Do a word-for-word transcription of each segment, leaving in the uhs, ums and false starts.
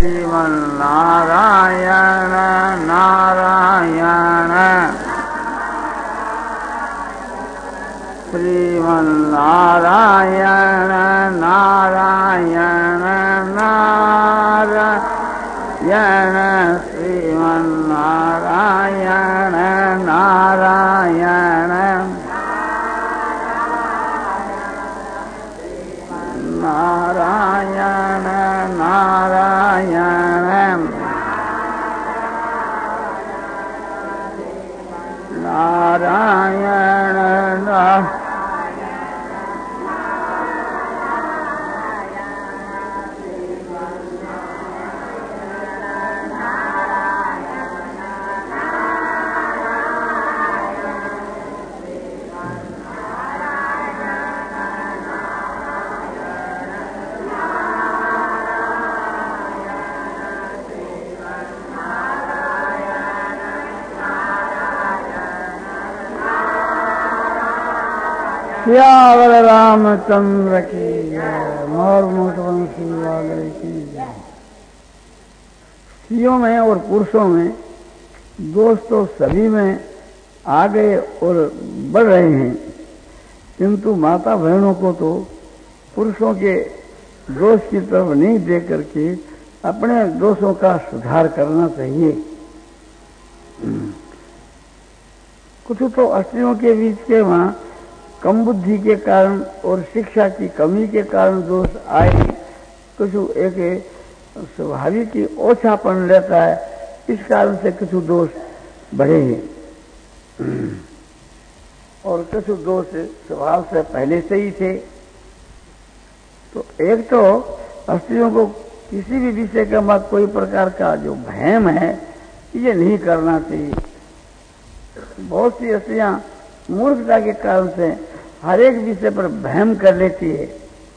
श्रीमन्नारायण नारायण श्रीमन्नारायण नारायण नारायण श्रीमन्नारायण नारायण नारायण नारायण नारायण सियावर रामचंद्र की जय। मोर मोटवंशी वाले की जय। स्त्रियों में और पुरुषों में दोष तो सभी में आ गए और बढ़ रहे हैं, किंतु माता बहनों को तो पुरुषों के दोष की तरफ नहीं देख करके अपने दोषों का सुधार करना चाहिए। कुछ तो स्त्रियों के बीच के वहां कम बुद्धि के कारण और शिक्षा की कमी के कारण दोष आए, कुछ एक स्वाभाविक ही ओछापन रहता है, इस कारण से कुछ दोष बढ़े हैं और कुछ दोष स्वभाव से पहले से ही थे। तो एक तो स्त्रियों को किसी भी विषय का मत कोई प्रकार का जो भ्रम है ये नहीं करना चाहिए। बहुत सी स्त्रियां मूर्खता के कारण से हर एक विषय पर भ्रम कर लेती है।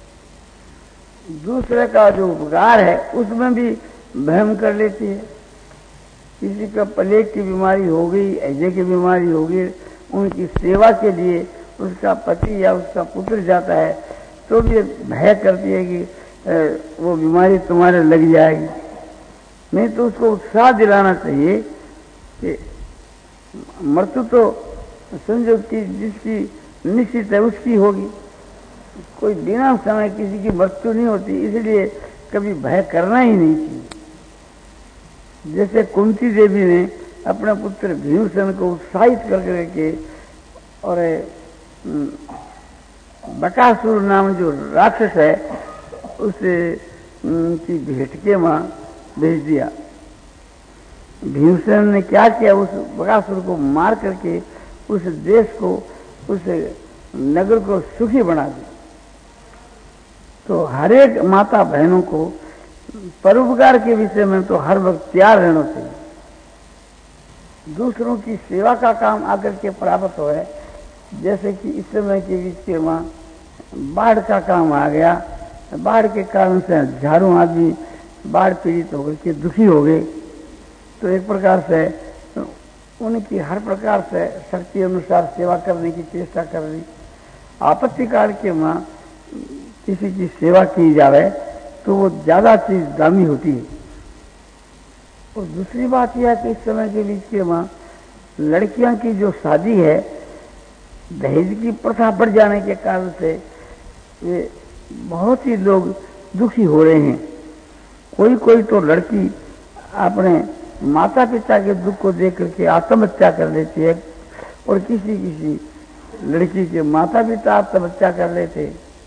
दूसरे का जो उपकार है उसमें भी भ्रम कर लेती है। किसी का प्लेग की बीमारी हो गई, ऐजे की बीमारी हो गई, उनकी सेवा के लिए उसका पति या उसका पुत्र जाता है तो भी भय करती है कि वो बीमारी तुम्हारे लग जाएगी। नहीं तो उसको उत्साह दिलाना चाहिए कि मृत्यु तो संयोग की जिसकी निश्चित है उसकी होगी, कोई बिना समय किसी की मृत्यु नहीं होती, इसलिए कभी भय करना ही नहीं चाहिए। जैसे कुंती देवी ने अपने पुत्र भीमसेन को उत्साहित कर करके और बकासुर नाम जो राक्षस है उसे की भेंट के वहां भेज दिया। भीमसेन ने क्या किया, उस बकासुर को मार करके उस देश को, उस नगर को सुखी बना दिया। तो हर एक माता बहनों को परोपकार के विषय में तो हर वक्त तैयार रहना चाहिए। दूसरों की सेवा का काम आकर के प्राप्त हो है, जैसे कि इस समय के बीच के वहां बाढ़ का काम आ गया, बाढ़ के कारण से हजारों आदमी बाढ़ पीड़ित होकर के दुखी हो गए। तो एक प्रकार से उनकी हर प्रकार से शक्ति अनुसार सेवा करने की चेष्टा करनी। आपत्ति काल के वहां किसी की सेवा की जावे तो वो ज्यादा चीज दामी होती है। और दूसरी बात यह है कि इस समय के बीच के वहां लड़कियां की जो शादी है, दहेज की प्रथा बढ़ जाने के कारण से ये बहुत ही लोग दुखी हो रहे हैं। कोई कोई तो लड़की अपने माता पिता के दुख को देख करके आत्महत्या कर लेती है और किसी किसी लड़की के माता पिता आत्महत्या कर लेते।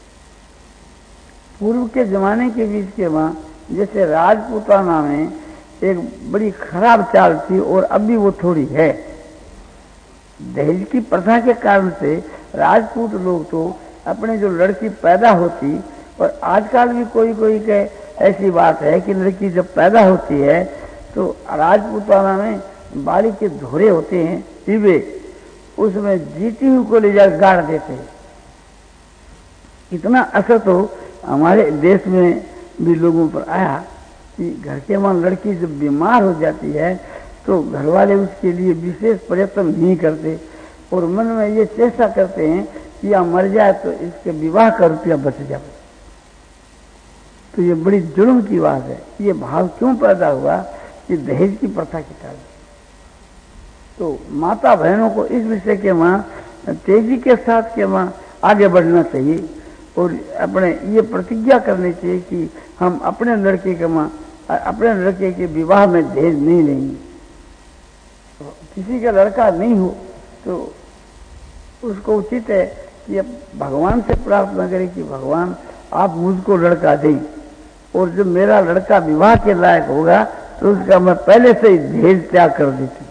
पूर्व के जमाने के बीच के वहां जैसे राजपूताना में एक बड़ी खराब चाल थी और अब भी वो थोड़ी है। दहेज की प्रथा के कारण से राजपूत लोग तो अपने जो लड़की पैदा होती, और आजकल भी कोई कोई के ऐसी बात है कि लड़की जब पैदा होती है तो राजपूताना में बाड़ी के धोरे होते हैं टीबे, उसमें जीती हुई को ले जाकर गाड़ देते हैं। इतना असर तो हमारे देश में भी लोगों पर आया कि घर के वहां लड़की जब बीमार हो जाती है तो घर वाले उसके लिए विशेष प्रयत्न नहीं करते और मन में ये चेष्टा करते हैं कि या मर जाए तो इसके विवाह का रुपया बच जाए। तो ये बड़ी जुल्म की बात है। ये भाव क्यों पैदा हुआ कि दहेज की प्रथा के कारण। तो माता बहनों को इस विषय के वहां तेजी के साथ के वहां आगे बढ़ना चाहिए और अपने ये प्रतिज्ञा करनी चाहिए कि हम अपने लड़के के वहां अपने लड़के के विवाह में दहेज नहीं लेंगे। तो किसी का लड़का नहीं हो तो उसको उचित है कि अब भगवान से प्रार्थना करें कि भगवान आप मुझको लड़का दें और जब मेरा लड़का विवाह के लायक होगा तो उसका मैं पहले से ही दहेज त्याग कर देती।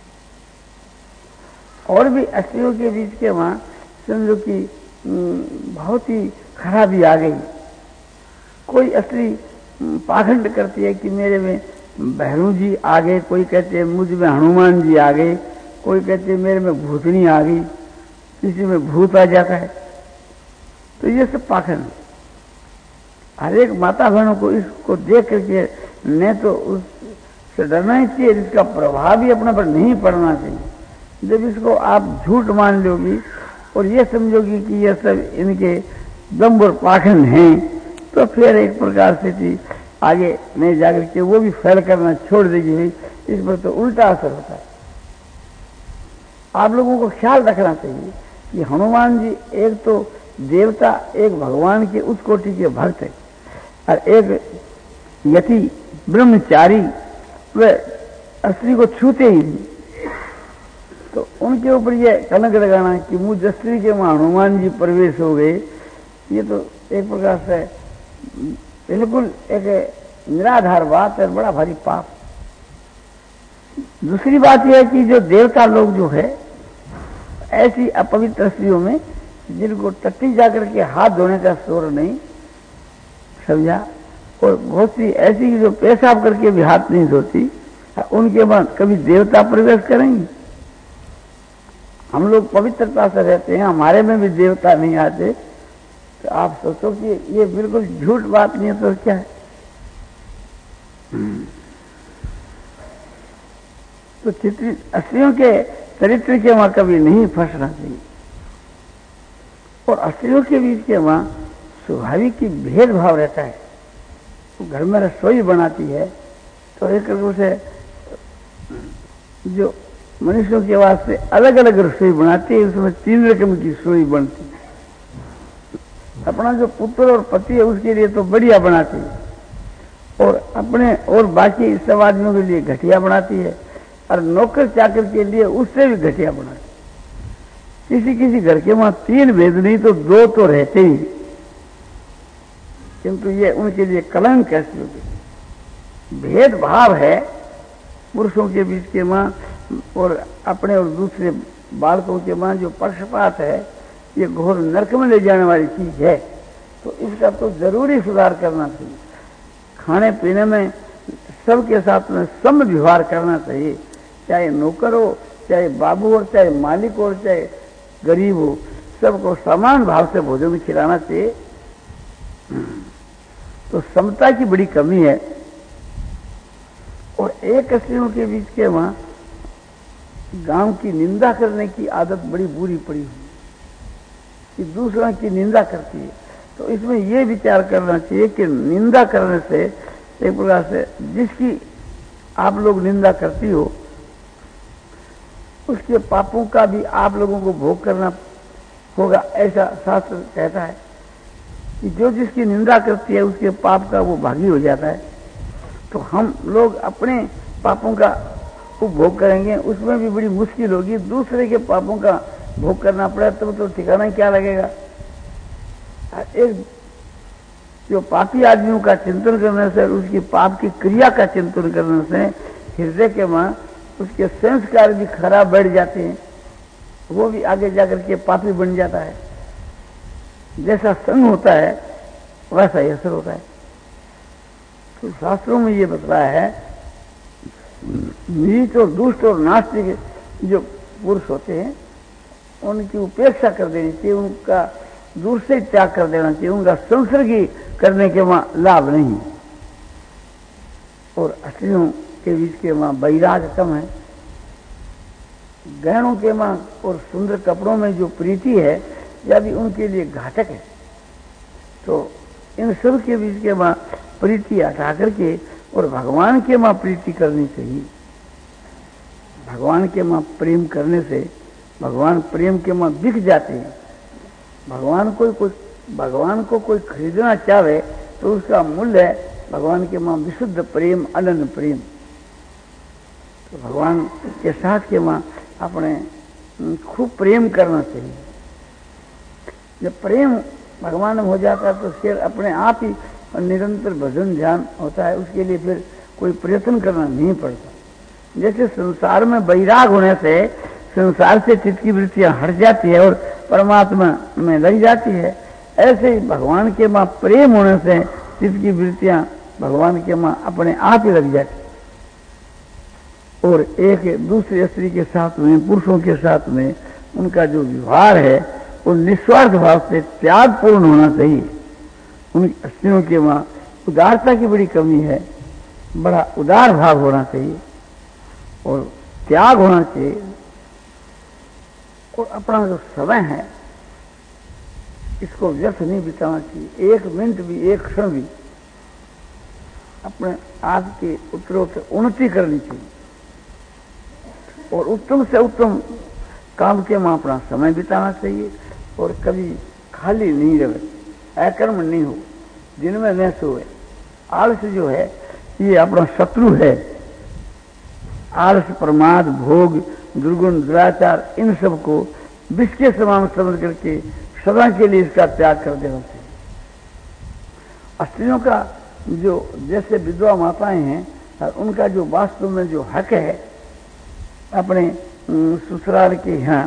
और भी स्त्रियों के बीच के वहां समझो कि बहुत ही खराबी आ गई। कोई स्त्री पाखंड करती है कि मेरे में भैरू जी आ गए, कोई कहते हैं मुझ में हनुमान जी आ गए, कोई कहते हैं मेरे में भूतनी आ गई, किसी में भूत आ जाता है। तो ये सब पाखंड। हर एक माता बहनों को इसको देख करके न तो उससे डरना ही चाहिए, इसका प्रभाव भी अपने पर नहीं पड़ना चाहिए। जब इसको आप झूठ मान लोगी और ये समझोगी कि ये सब इनके दम्भ और पाखंड हैं, तो फिर एक प्रकार से चीज आगे नहीं जाकर के वो भी फैल करना छोड़ देगी। भाई इस पर तो उल्टा असर होता है। आप लोगों को ख्याल रखना चाहिए कि हनुमान जी एक तो देवता, एक भगवान के उस कोटि के भक्त है और एक यति ब्रह्मचारी, वे स्त्री को छूते ही नहीं। तो उनके ऊपर ये कलंक लगाना कि मुझ स्त्री के वहां हनुमान जी प्रवेश हो गए, ये तो एक प्रकार से बिल्कुल एक निराधार बात है, बड़ा भारी पाप। दूसरी बात यह है कि जो देवता लोग जो है ऐसी अपवित्र स्त्रियों में जिनको टट्टी जाकर के हाथ धोने का शोर नहीं समझा, और बहुत सी ऐसी जो पेशाब करके भी हाथ नहीं धोती, उनके बाद कभी देवता प्रवेश करेंगे? हम लोग पवित्रता से रहते हैं, हमारे में भी देवता नहीं आते, तो आप सोचो कि ये बिल्कुल झूठ बात नहीं है तो क्या है। तो चित्रित स्त्रियों के चरित्र के वहां कभी नहीं फंसना चाहिए। और स्त्रियों के बीच के वहां स्वाभाविक की भेदभाव रहता है। तो घर में रसोई बनाती है तो एक रूप से जो मनुष्यों के वास्ते अलग अलग रसोई बनाती है, उसमें तीन रकम की रसोई बनती है। अपना जो पुत्र और पति है उसके लिए तो बढ़िया बनाती है, और अपने और बाकी सब आदमियों के लिए घटिया बनाती है, और नौकर चाकर के लिए उससे भी घटिया बनाती है। किसी किसी घर के वहां तीन भेद नहीं तो दो तो रहते ही, किंतु ये उनके लिए कलंक कैसी होगी। भेदभाव है पुरुषों के बीच के वहां और अपने और दूसरे बालकों के वहां जो पक्षपात है, ये घोर नरक में ले जाने वाली चीज है। तो इसका तो जरूरी सुधार करना चाहिए। खाने पीने में सबके साथ में सम व्यवहार करना चाहिए, चाहे नौकर हो, चाहे बाबू हो, चाहे मालिक हो, चाहे गरीब हो, सबको समान भाव से भोजन खिलाना चाहिए। तो समता की बड़ी कमी है। और एक स्त्रियों के बीच के वहां गांव की निंदा करने की आदत बड़ी बुरी पड़ी हुई कि दूसरों की निंदा करती है। तो इसमें यह विचार करना चाहिए कि निंदा करने से एक प्रकार से जिसकी आप लोग निंदा करती हो उसके पापों का भी आप लोगों को भोग करना होगा, ऐसा शास्त्र कहता है कि जो जिसकी निंदा करती है उसके पाप का वो भागी हो जाता है। तो हम लोग अपने पापों का भोग करेंगे, उसमें भी बड़ी मुश्किल होगी। दूसरे के पापों का भोग करना पड़े तब तो ठिकाना क्या लगेगा। एक जो पापी आदमियों का चिंतन करने से, उसकी पाप की क्रिया का चिंतन करने से हृदय के वहां उसके संस्कार भी खराब बढ़ जाते हैं, वो भी आगे जाकर के पापी बन जाता है। जैसा संग होता है वैसा ही असर होता है। तो शास्त्रों में ये बतलाया है नीच और दुष्ट और नास्तिक जो पुरुष होते हैं उनकी उपेक्षा कर देनी चाहिए, उनका दूर से त्याग कर देना चाहिए, उनका संसर्गी करने के वहां लाभ नहीं। और स्त्रियों के बीच के वहां वैराग्य कम है। गहनों के वहां और सुंदर कपड़ों में जो प्रीति है यह भी उनके लिए घातक है। तो इन सब के बीच के माँ प्रीति हटा करके और भगवान के माँ प्रीति करनी चाहिए। भगवान के माँ प्रेम करने से भगवान प्रेम के माँ बिक जाते हैं। भगवान को कोई भगवान को कोई खरीदना चाहे तो उसका मूल्य है भगवान के माँ विशुद्ध प्रेम, अनंत प्रेम। तो भगवान के साथ के माँ अपने खूब प्रेम करना चाहिए। जब प्रेम भगवान में हो जाता है तो फिर अपने आप ही निरंतर भजन ध्यान होता है, उसके लिए फिर कोई प्रयत्न करना नहीं पड़ता। जैसे संसार में वैराग होने से संसार से चित्त की वृत्तियां हट जाती है और परमात्मा में लग जाती है, ऐसे ही भगवान के माँ प्रेम होने से चित्त की वृत्तियां भगवान के माँ अपने आप ही लग जाती और एक दूसरे स्त्री के साथ में, पुरुषों के साथ में उनका जो व्यवहार है वो निस्वार्थ भाव से त्यागपूर्ण होना चाहिए। उन स्त्रियों के वहाँ उदारता की बड़ी कमी है, बड़ा उदार भाव होना चाहिए और त्याग होना चाहिए। और अपना जो समय है इसको व्यर्थ नहीं बिताना चाहिए। एक मिनट भी, एक क्षण भी अपने आज के उत्तरोत्तर उन्नति करनी चाहिए और उत्तम से उत्तम काम के में अपना समय बिताना चाहिए और कभी खाली नहीं रहे, अकर्म नहीं हो, दिन में न सोए। आलस जो है ये अपना शत्रु है। आलस, प्रमाद, भोग, दुर्गुण, दुराचार, इन सब को विष के समान समझ करके सदा के लिए इसका त्याग कर देना चाहिए। स्त्रियों का जो जैसे विधवा माताएं हैं उनका जो वास्तव में जो हक है अपने ससुराल के यहाँ,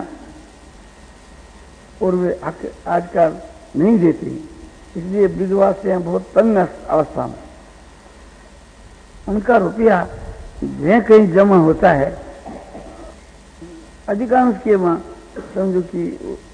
और वे हक आजकल नहीं देती, इसलिए विधवा से बहुत तंग अवस्था में। उनका रुपया जहाँ कहीं जमा होता है, अधिकांश के वहाँ समझो कि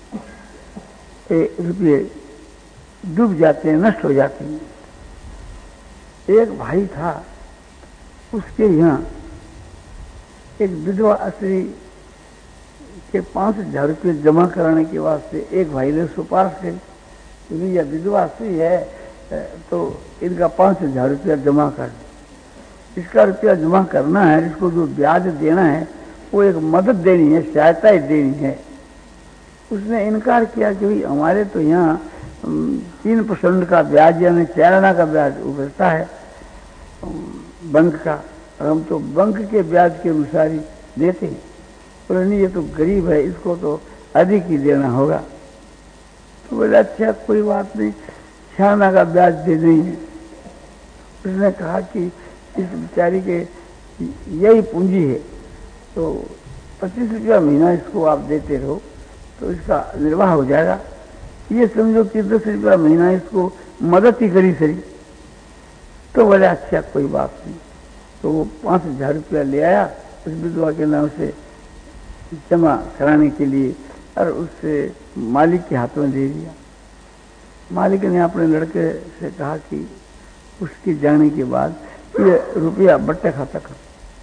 रुपये डूब जाते हैं, नष्ट हो जाते हैं। एक भाई था, उसके यहाँ एक विधवा स्त्री के पांच हजार रुपये जमा कराने के वास्ते एक भाई ने सिफारिश करी, यह विधवा स्त्री है तो इनका पांच हजार रुपया जमा कर। इसका रुपया जमा करना है, इसको जो ब्याज देना है वो एक मदद देनी है, सहायता ही देनी है। उसने इनकार किया कि भाई हमारे तो यहाँ तीन परसेंट का ब्याज यानी चाराना का ब्याज उभरता है बैंक का, और हम तो बैंक के ब्याज के अनुसार ही देते हैं। बोले नहीं, ये तो गरीब है, इसको तो अधिक ही देना होगा। तो बोले अच्छा कोई बात नहीं, चाराना का ब्याज दे देंगे। उसने कहा कि इस बेचारी के यही पूंजी है तो पच्चीस रुपया महीना इसको आप देते रहो तो इसका निर्वाह हो जाएगा। ये समझो कि दस रुपया महीना इसको मदद ही करी सही। तो बोले अच्छा कोई बात नहीं। तो वो पांच हजार रुपया ले आया उस विधवा के नाम से जमा कराने के लिए और उससे मालिक के हाथ में दे दिया। मालिक ने अपने लड़के से कहा कि उसके जाने के बाद ये रुपया बट्टे खाता कर।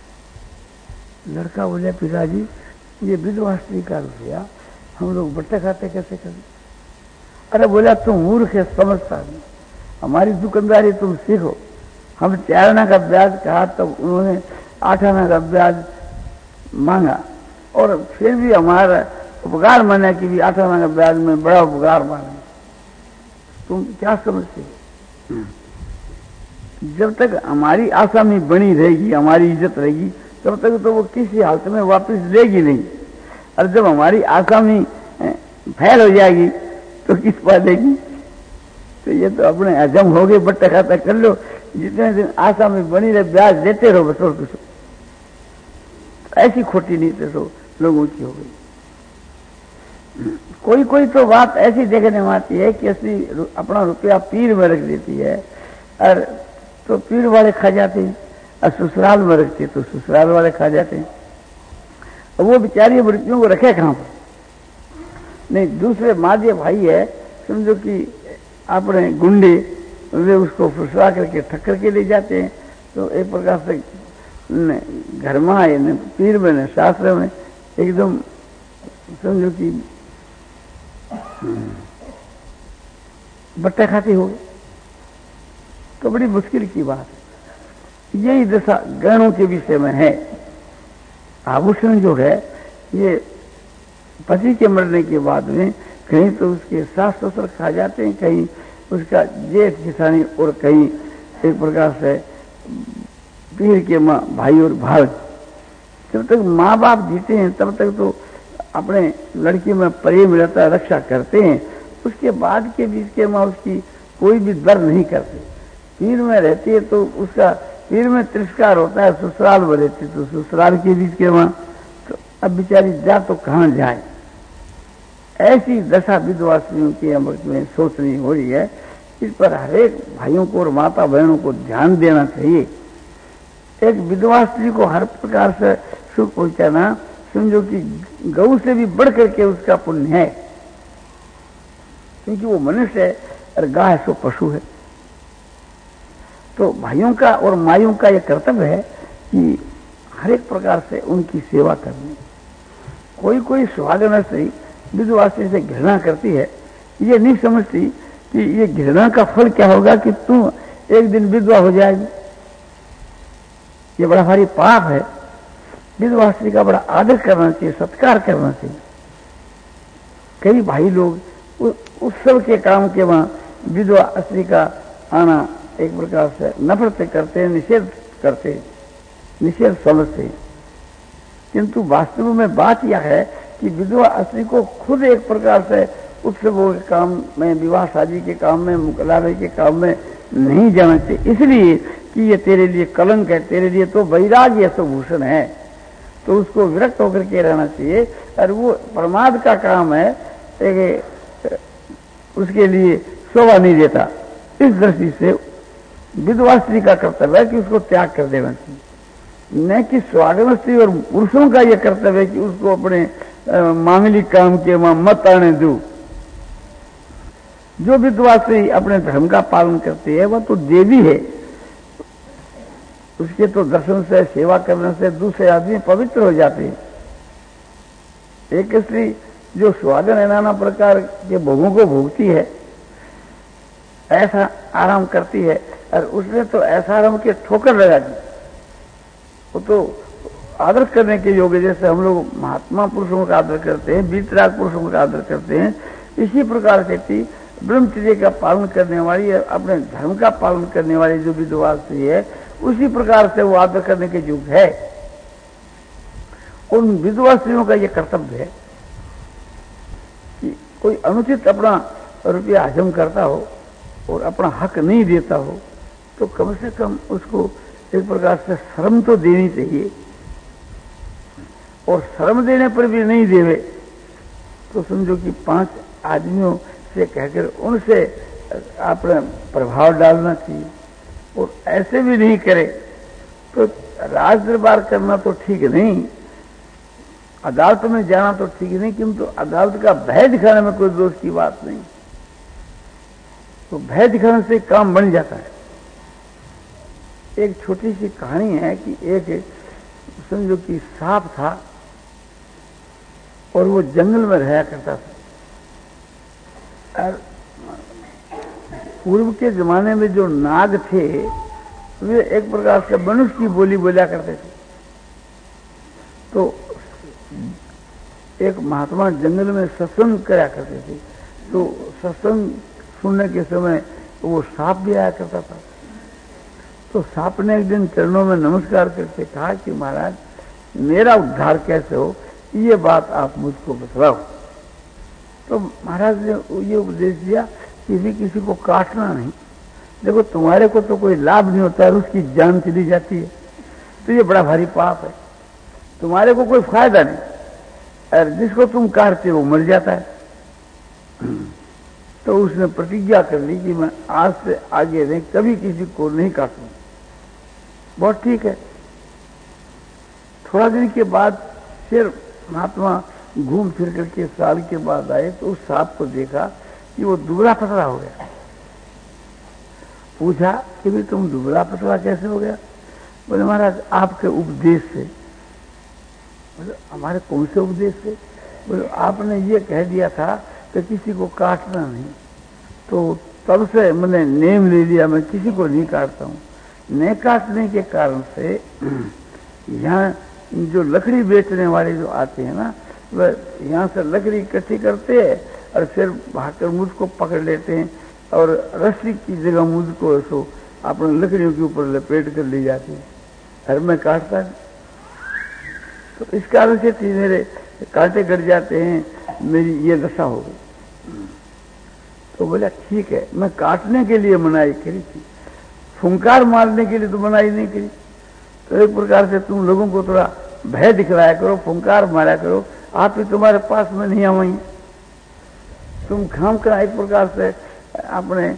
लड़का बोले पिताजी ये विधवा स्त्री का रुपया हम लोग बट्टे खाते कैसे करें? अरे बोला तुम मूर्ख है, समझता नहीं, हमारी दुकानदारी तुम सीखो। हम चार आना का ब्याज कहा तब उन्होंने आठ आना का ब्याज मांगा और फिर भी हमारा उपकार माना कि भी आठ आना का ब्याज में बड़ा उपकार माना। तुम क्या समझते हो? जब तक हमारी आसामी बनी रहेगी, हमारी इज्जत रहेगी, तब तक तो वो किसी हालत में वापस देगी नहीं। और जब हमारी आसामी फैल हो जाएगी तो किस पा देगी? तो ये तो अपने हजम हो गए, बट्टा खाता कर लो, जितने दिन आसामी बनी रहे ब्याज देते रहो बस और कुछ। ऐसी खोटी नीति तो लोगों की हो गई। कोई कोई तो बात ऐसी देखने में आती है कि ऐसी अपना रुपया पीर में रख देती है और तो पीर वाले खा जाते हैं, और ससुराल में रखते तो ससुराल वाले खा जाते हैं। और वो बेचारी रुपयों को रखे कहाँ पर? नहीं, दूसरे माजे भाई है समझो कि अपने गुंडे वे उसको फुसला करके ठक्कर के ले जाते हैं। तो एक प्रकार से घर में आए न पीर में न शास्त्र में एकदम समझो कि बट्टे खाती हो गए। तो बड़ी मुश्किल की बात है। यही दशा गहनों के विषय में है। आभूषण जो है ये पति के मरने के बाद में कहीं तो उसके सास ससुर खा जाते हैं, कहीं उसका जेठ किसानी, और कहीं एक प्रकार से पीर के माँ भाई और भाई। जब तक माँ बाप जीते हैं तब तक तो अपने लड़की में प्रेम रहता है, रक्षा करते हैं। उसके बाद के बीच के माँ उसकी कोई भी दर नहीं करते। पीर में रहती है तो उसका पीर में तिरस्कार होता है, ससुराल में रहती तो ससुराल के बीच के माँ तो अब बेचारी जा तो कहाँ जाए। ऐसी दशा विधवा स्त्रियों के अमृत में सोचनी हो रही है। इस पर हरेक भाइयों को और माता बहनों को ध्यान देना चाहिए। एक विधवा स्त्री को हर प्रकार से सुख पहुंचाना समझो कि गौ से भी बढ़ करके उसका पुण्य है, क्योंकि वो मनुष्य है और गाय सो पशु है। तो भाइयों का और माइयों का यह कर्तव्य है कि हर एक प्रकार से उनकी सेवा करनी। कोई कोई सुहागन स्त्री विधवा स्त्री से घृणा करती है, ये नहीं समझती कि ये घृणा का फल क्या होगा कि तू एक दिन विधवा हो जाएगी। ये बड़ा भारी पाप है। विधवा स्त्री का बड़ा आदर करना चाहिए, सत्कार करना चाहिए। कई भाई लोग उत्सव के काम के वहां विधवा स्त्री का आना एक प्रकार से नफरत करते हैं, निषेध करते हैं, निषेध समझते हैं। किंतु वास्तव में बात यह है कि विधवा स्त्री को खुद एक प्रकार से उत्सवों के काम में, विवाह शादी के काम में, मुकलावे के काम में नहीं जाना चाहिए, इसलिए कि ये तेरे लिए कलंक है, तेरे लिए तो वैराग्य भूषण है। तो उसको विरक्त होकर के रहना चाहिए। और वो प्रमाद का काम है, एक उसके लिए शोभा नहीं देता। इस दृष्टि से विधवा स्त्री का कर्तव्य है कि उसको त्याग कर देना चाहिए, न कि स्वागत स्त्री और पुरुषों का यह कर्तव्य है कि उसको अपने मांगलिक काम के वहां मत आने दो। जो विधवा स्त्री अपने धर्म का पालन करती है वह तो देवी है। उसके तो दर्शन से, सेवा करने से दूसरे आदमी पवित्र हो जाते हैं। एक स्त्री जो स्वागन है नाना प्रकार के भोगों को भोगती है, ऐसा आराम करती है, और उसने तो ऐसा आराम के ठोकर लगा दी, वो तो आदर करने के योग्य। जैसे हम लोग महात्मा पुरुषों का आदर करते हैं, वीतराग पुरुषों का आदर करते हैं, इसी प्रकार से ब्रह्मचर्य का पालन करने वाली, अपने धर्म का पालन करने वाली जो विधवा स्त्री है, उसी प्रकार से वो आदर करने के योग्य है। उन विधवा स्त्रियों का यह कर्तव्य है कि कोई अनुचित अपना रुपया हजम करता हो और अपना हक नहीं देता हो तो कम से कम उसको एक प्रकार से शर्म तो देनी चाहिए। और शर्म देने पर भी नहीं देवे तो समझो कि पांच आदमियों से कहकर उनसे अपना प्रभाव डालना चाहिए। और ऐसे भी नहीं करे तो राज दरबार करना तो ठीक नहीं, अदालत में जाना तो ठीक नहीं, किंतु अदालत का भय दिखाने में कोई दोष की बात नहीं। तो भय दिखाने से काम बन जाता है। एक छोटी सी कहानी है कि एक समझो कि सांप था और वो जंगल में रहा करता था। और पूर्व के जमाने में जो नाग थे वे एक प्रकार से मनुष्य की बोली बोला करते थे। तो एक महात्मा जंगल में सत्संग करा करते थे, तो सत्संग सुनने के समय वो सांप भी आया करता था। तो सांप ने एक दिन चरणों में नमस्कार करके कहा कि महाराज मेरा उद्धार कैसे हो, ये बात आप मुझको बतलाओ। तो महाराज ने ये उपदेश दिया कि भी किसी को काटना नहीं। देखो तुम्हारे को तो कोई लाभ नहीं होता है, उसकी जान चली जाती है, तो ये बड़ा भारी पाप है। तुम्हारे को कोई फायदा नहीं, और जिसको तुम काटते हो मर जाता है। तो उसने प्रतिज्ञा कर ली कि मैं आज से आगे नहीं कभी किसी को नहीं काटूंगा। बहुत ठीक है। थोड़ा दिन के बाद फिर महात्मा घूम फिर करके साल के बाद आए तो उस सांप को देखा कि वो दुबला पतला हो गया। पूछा कि भाई तुम दुबला पतला कैसे हो गया? बोले महाराज आपके उपदेश से। बोले हमारे कौन से उपदेश से? बोले आपने ये कह दिया था कि किसी को काटना नहीं, तो तब से मैंने नेम ले लिया, मैं किसी को नहीं काटता हूँ। न काटने के कारण से यहाँ जो लकड़ी बेचने वाले जो आते हैं ना, वह यहाँ से लकड़ी इकट्ठी करते हैं और फिर भागकर मुझको पकड़ लेते हैं और रस्सी की जगह मुझको सो अपने लकड़ियों के ऊपर लपेट कर ले जाते हैं और मैं काटता। तो इस कारण से मेरे कांटे गड़ जाते हैं, मेरी ये दशा हो गई। तो बोला ठीक है, मैं काटने के लिए मनाही करी थी, फुंकार मारने के लिए तो मनाही नहीं करी। तो एक प्रकार से तुम लोगों को थोड़ा भय दिखलाया करो, फुंकार मारा करो, आप ही तुम्हारे पास में नहीं आवाई, तुम खाम का एक प्रकार से अपने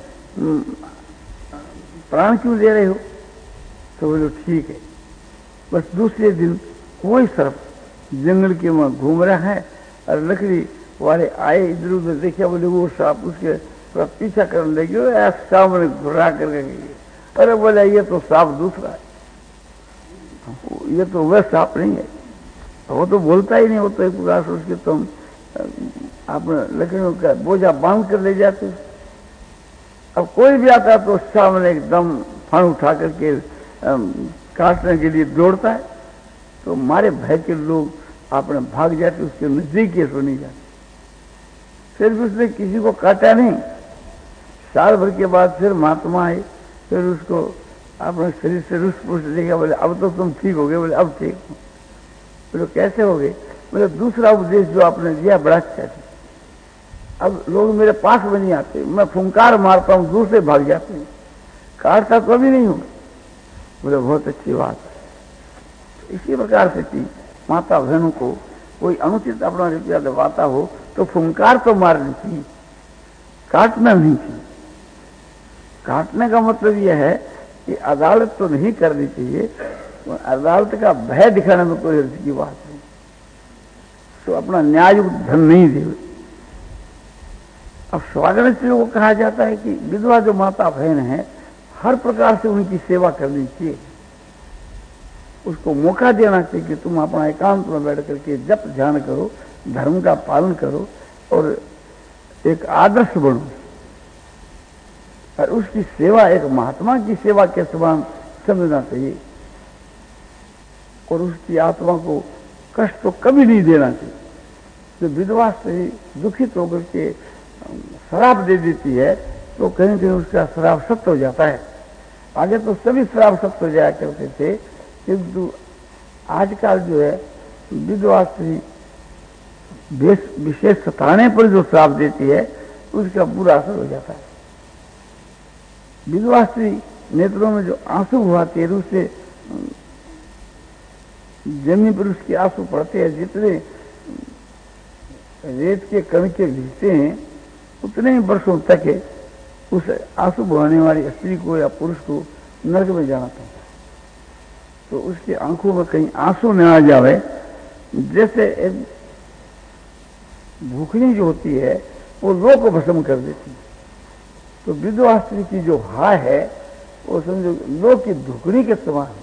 प्राण क्यों दे रहे हो। तो बोलो ठीक है। बस दूसरे दिन कोई सर्प जंगल के वहां घूम रहा है और लकड़ी वाले आए, इधर उधर देखा, बोले वो सांप उसके थोड़ा पीछा करने लगे, सामने घुरा करके गए। अरे बोला ये तो सांप दूसरा है, ये तो वह सांप नहीं है, वो तो बोलता ही नहीं, वो तो एक प्रकार से उसके तुम अपने लकड़ियों का बोझा बांध कर ले जाते। अब कोई भी आता तो सामने एकदम फण उठा करके काटने के लिए दौड़ता है। तो मारे भय के लोग अपने भाग जाते, उसके नजदीक के सो नहीं जाते। फिर भी उसने किसी को काटा नहीं। साल भर के बाद फिर महात्मा आए, फिर उसको अपने शरीर से रुष्ट पुष्ट देखा, बोले अब तो तुम ठीक हो गए। बोले अब ठीक हो। बोले कैसे हो गए। बोले दूसरा उपदेश जो आपने दिया बड़ा अच्छा था, अब लोग मेरे पास में नहीं आते, मैं फुंकार मारता हूं दूर से भाग जाते हैं, काटता तो अभी नहीं हूं। बोले बहुत अच्छी बात है। तो इसी प्रकार से कि माता बहनों को कोई अनुचित अपना रुपया दबाता हो तो फुंकार तो मारनी चाहिए, काटना नहीं चाहिए। काटने का मतलब यह है कि अदालत तो नहीं करनी चाहिए, अदालत का भय दिखाने में कोई अर्थ की बात नहीं। तो अपना न्याय धन नहीं दे। अब स्वागत से वो कहा जाता है कि विधवा जो माता बहन है, हर प्रकार से उनकी सेवा करनी चाहिए, उसको मौका देना चाहिए कि तुम अपना एकांत में बैठ करके जप ध्यान करो, धर्म का पालन करो और एक आदर्श बनो। और उसकी सेवा एक महात्मा की सेवा के समान समझना चाहिए और उसकी आत्मा को कष्ट तो कभी नहीं देना चाहिए। जो विधवा से दुखित होकर के शराब दे देती है तो कहीं कहीं उसका शराब सत्य हो जाता है। आगे तो सभी शराब सत्य हो जाया करते थे, किंतु आजकल जो है विधवा स्त्री विशेष सताने पर जो श्राप देती है उसका बुरा असर हो जाता है। विधवा स्त्री नेत्रों में जो आंसू बहाती है उससे जमीन पर उसके आंसू पड़ते हैं, जितने रेत के कण के भिजते हैं उतने ही वर्षों तक है उस आंसू बहाने वाली स्त्री को या पुरुष को नरक में जाना पड़ता है। तो उसकी आंखों में कहीं आंसू न आ जावे, जैसे एक भूखनी जो होती है वो लो को भस्म कर देती है। तो विधवा स्त्री की जो हाय है वो समझो लो की धुकनी के समान है।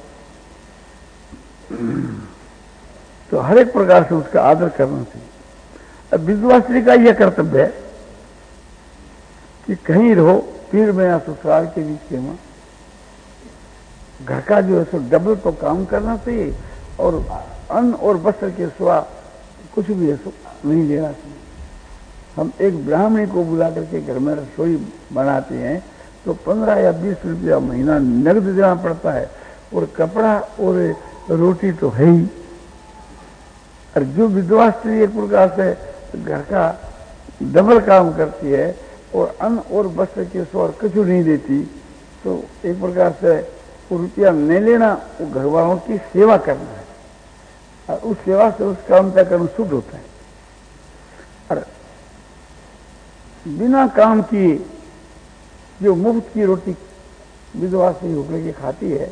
तो हर एक प्रकार से उसका आदर करना चाहिए। अब विधवा स्त्री का यह कर्तव्य है कि कहीं रहो, पीर में या ससुराल के बीच के में घर का जो है सो डबल तो काम करना चाहिए और अन्न और वस्त्र के सिवा कुछ भी है सो नहीं लेना चाहिए। हम एक ब्राह्मणी को बुला करके घर में रसोई बनाते हैं तो पंद्रह या बीस रुपया महीना नकद देना पड़ता है और कपड़ा और रोटी तो है ही। और जो विधवा स्त्री एक प्रकार से घर का डबल काम करती है और अन्न और वस्त्र के सिवा कुछ नहीं देती, तो एक प्रकार से वो रुपया नहीं लेना, वो घर वालों की सेवा करना है और उस सेवा से उस काम का कर्म शुद्ध होता है। और बिना काम किए जो मुफ्त की रोटी विधवा से होकर के खाती है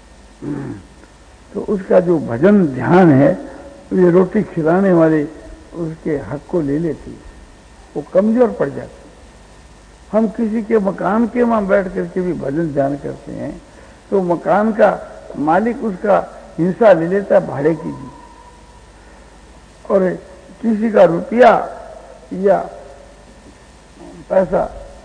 तो उसका जो भजन ध्यान है ये रोटी खिलाने वाले उसके हक को ले लेती है, वो कमजोर पड़ जाती है। हम किसी के मकान के वहां बैठ करके भी भजन ध्यान करते हैं तो मकान का मालिक उसका हिस्सा ले लेता है भाड़े की भी, और किसी का रुपया या पैसा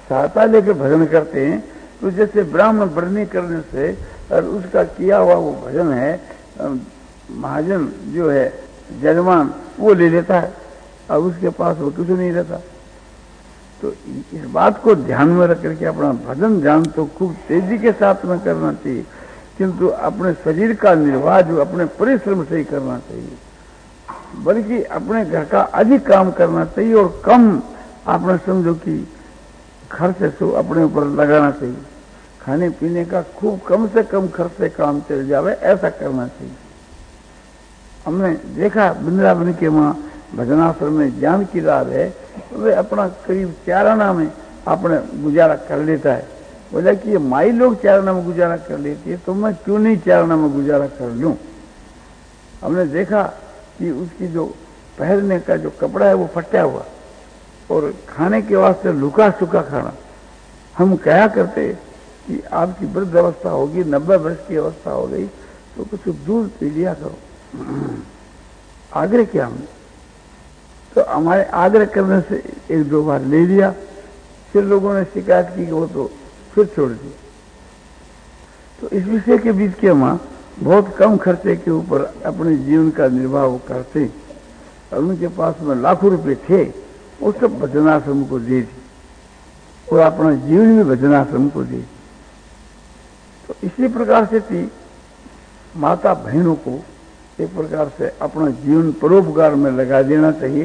सहायता लेकर भजन करते हैं, तो जैसे ब्राह्मण वर्णी करने से और उसका किया हुआ वो भजन है, महाजन जो है जजमान वो ले लेता है, और उसके पास वो कुछ नहीं रहता। तो इस बात को ध्यान में रख करके अपना भजन ध्यान तो खूब तेजी के साथ में करना चाहिए, किंतु अपने शरीर का निर्वाह जो अपने परिश्रम से ही करना चाहिए, बल्कि अपने घर का अधिक काम करना चाहिए और कम आपने समझो कि खर्च सो अपने ऊपर लगाना चाहिए। खाने पीने का खूब कम से कम खर्च से काम चल जावे, ऐसा करना चाहिए। हमने देखा वृंदावन के वहां भजनाश्रम में ज्ञान की रात है, वे अपना करीब चार आना में अपने गुजारा कर लेता है। बोला कि ये माई लोग चार आना में गुजारा कर लेती है, तो मैं क्यों नहीं चार आना में गुजारा कर लूं। हमने देखा कि उसकी जो पहनने का जो कपड़ा है वो फटा हुआ, और खाने के वास्ते लुका सुखा खाना। हम कहा करते कि आपकी वृद्ध अवस्था होगी, नब्बे वर्ष की अवस्था हो गई, तो कुछ दूध पी लिया करो। आग्रह किया हमने, तो हमारे आग्रह करने से एक दो बार ले लिया, फिर लोगों ने शिकायत की कि वो तो फिर छोड़ दी। तो इस विषय के बीच के वहां बहुत कम खर्चे के ऊपर अपने जीवन का निर्वाह वो करते, और उनके पास में लाखों रुपए थे, वो सब भजनाश्रम को दे दी, और अपना जीवन भी भजनाश्रम को दे दी। तो इसी प्रकार से थी माता बहनों को एक प्रकार से अपना जीवन परोपकार में लगा देना चाहिए।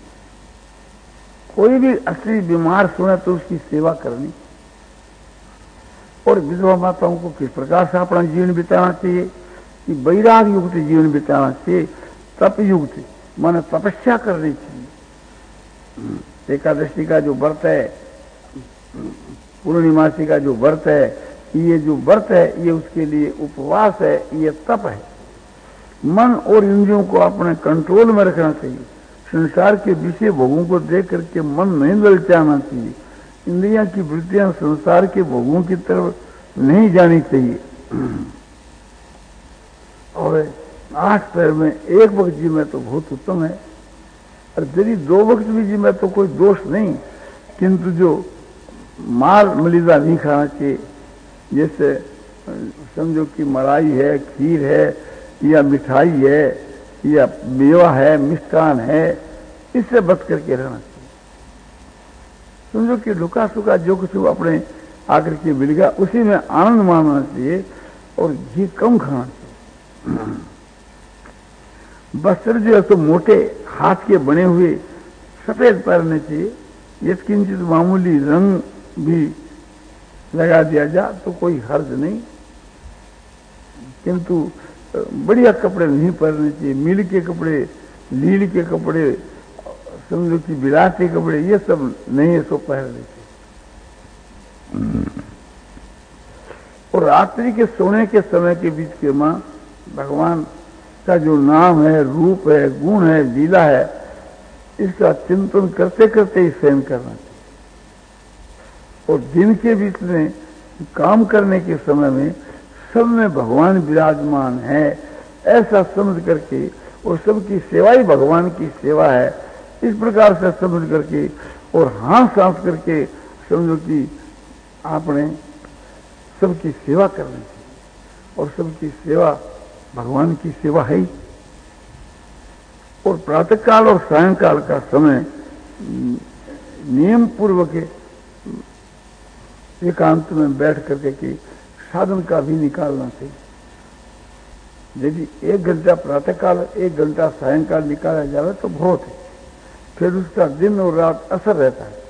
कोई भी असली बीमार सुने तो उसकी सेवा करनी, और विधवा माताओं को किस प्रकार से अपना जीवन बिताना चाहिए कि वैराग युक्त जीवन बिताना चाहिए, तप युक्त माने तपस्या करनी चाहिए। एकादशी का जो व्रत है, पूर्णिमासी का जो व्रत है, ये जो व्रत है ये उसके लिए उपवास है, ये तप है। मन और इंद्रियों को अपने कंट्रोल में रखना चाहिए। संसार के विषय भोगों को देख करके मन नहीं ललचाना चाहिए। इंद्रियां की वृत्तियां संसार के भोगों की तरफ नहीं जानी चाहिए। और आठ पैर में एक वक्त जी में तो बहुत उत्तम है, और यदि दो वक्त भी जी में तो कोई दोष नहीं, किंतु जो मार मलिदा नहीं खाना चाहिए, जैसे समझो कि मलाई है, खीर है, या मिठाई है, या मेवा है, मिष्टान है, इससे बच करके रहना चाहिए। समझो कि लुका सुखा जो कुछ अपने आकर के मिलेगा उसी में आनंद मानना चाहिए, और घी कम खाना चाहिए। वस्त्र जो है तो मोटे हाथ के बने हुए सफेद पहनने चाहिए, यदि किंचित मामूली रंग भी लगा दिया जा तो कोई हर्ज नहीं, किंतु बढ़िया कपड़े नहीं पहनने चाहिए। मिल के कपड़े, लील के कपड़े, समझो कि बिलाती कपड़े, ये सब नहीं सो पहनने चाहिए। और रात्रि के सोने के समय के बीच के मां भगवान का जो नाम है, रूप है, गुण है, लीला है, इसका चिंतन करते करते ही शयन करना चाहिए। और दिन के बीच में काम करने के समय में सब में भगवान विराजमान है ऐसा समझ करके, और सबकी सेवा ही भगवान की सेवा है इस प्रकार से समझ करके, और हाथ सांस करके समझो कि आपने सबकी सेवा करनी चाहिए, और सबकी सेवा भगवान की सेवा है। और प्रातःकाल और सायंकाल का समय नियम पूर्वक एकांत में बैठ करके कि साधन का भी निकालना चाहिए। यदि एक घंटा प्रातःकाल, एक घंटा सायंकाल निकाला जाए तो बहुत है, फिर उसका दिन और रात असर रहता है।